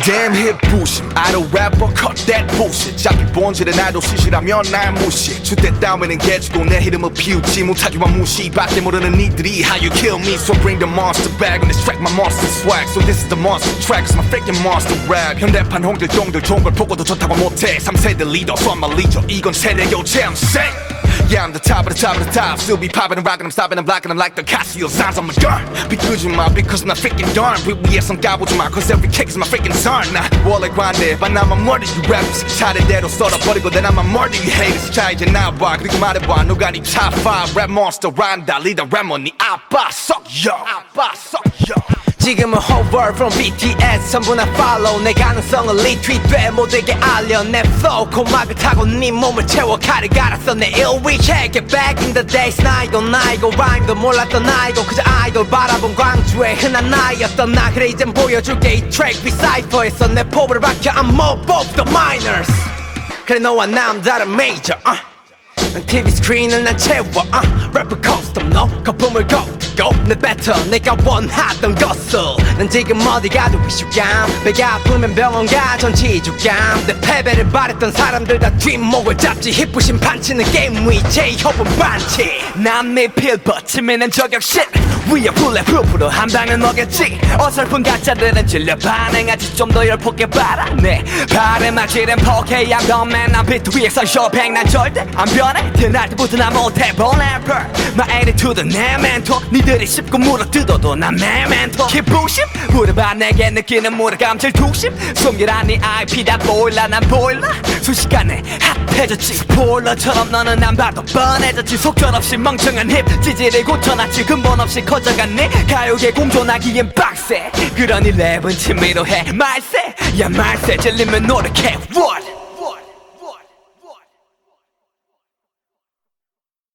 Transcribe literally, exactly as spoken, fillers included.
Damn hip bullshit idol rapper cut that bullshit 자기 본질은 아이돌 시시라면 날 무시 주대 따위는 개주고 내 이름을 피우지 못하지만 무시밖에 모르는 니들이 How you kill me so bring the monster back on this track my monster swag So this is the monster track it's my freaking monster rap 현대판 홍길동들 좋은 걸 보고도 좋다고 못해 삼 세대 리더 so I'm a leader 이건 세대 교체 I'm sick Yeah, I'm the top of the top of the top Still be popping and rocking, I'm stopping and blocking I'm like the Casio signs, I'm a gun 비끄지마 because I'm not freaking darn 위에선 까보지마 cause every kick is my freaking son 나 원래 관대 but now I'm murder you rappers 차례대로 썰어버리고 then I'm a murder you haters 자 이제 나와 그리고 말해봐 누가 니 top five rap monster 란다 리더 래머 니 아빠 썩여 아빠 썩여 지금은 whole world from B T S 전부 나 follow 내 가능성을 retweet 돼 모두에게 알려 내 flow 고막을 타고 네 몸을 채워 칼을 갈았어 내 일위 check it back in the days 나이고 나이고 rhyme도 몰랐던 나이고 그저 아이돌 바라본 광주의 흔한 나이였던 나 그래 이젠 보여줄게 이 트랙 비사이퍼에서 내 포부를 박혀 I'm more both the minors 그래 너와 난 다른 major uh. 티비 스크린을 난 채워 uh. 래퍼 커스텀 너 거품을 걷고 내 뱉어 내가 원하던 것을 난 지금 어디 가도 위축감 배가 아프면 병원 가 전치주감 내 패배를 바랬던 사람들 다 뒷목을 잡지 힙부심 판치는 게임 위 제이홉은 반치 남의 필버치면은 저격 shit 위에 블랙프루프로 한 방은 오겠지 어설픈 가짜들은 질려 반응하지 좀 더 열폭게 바라네 발에 맞지는 포케야 덤맨 난 비트 위에서 쇼팽 난 절대 안 변해 드날 때부터 난 못해 본 래퍼 My attitude 내 멘토 니들이 씹고 물어뜯어도 난 내 멘토 기부심 물어봐 내게 느끼는 무력감 질투심 숨기란 네 아이피 다 보일라 난 보일라 순식간에 핫해졌지 스포일러처럼 너는 안 봐도 뻔해졌지 속절없이 멍청한 힙 찌질을 고쳐놨지 근본 없이 커져갔네 가요계 공존하기엔 빡세 그러니 랩은 취미로 해 말세 야 말세 질리면 노력해 what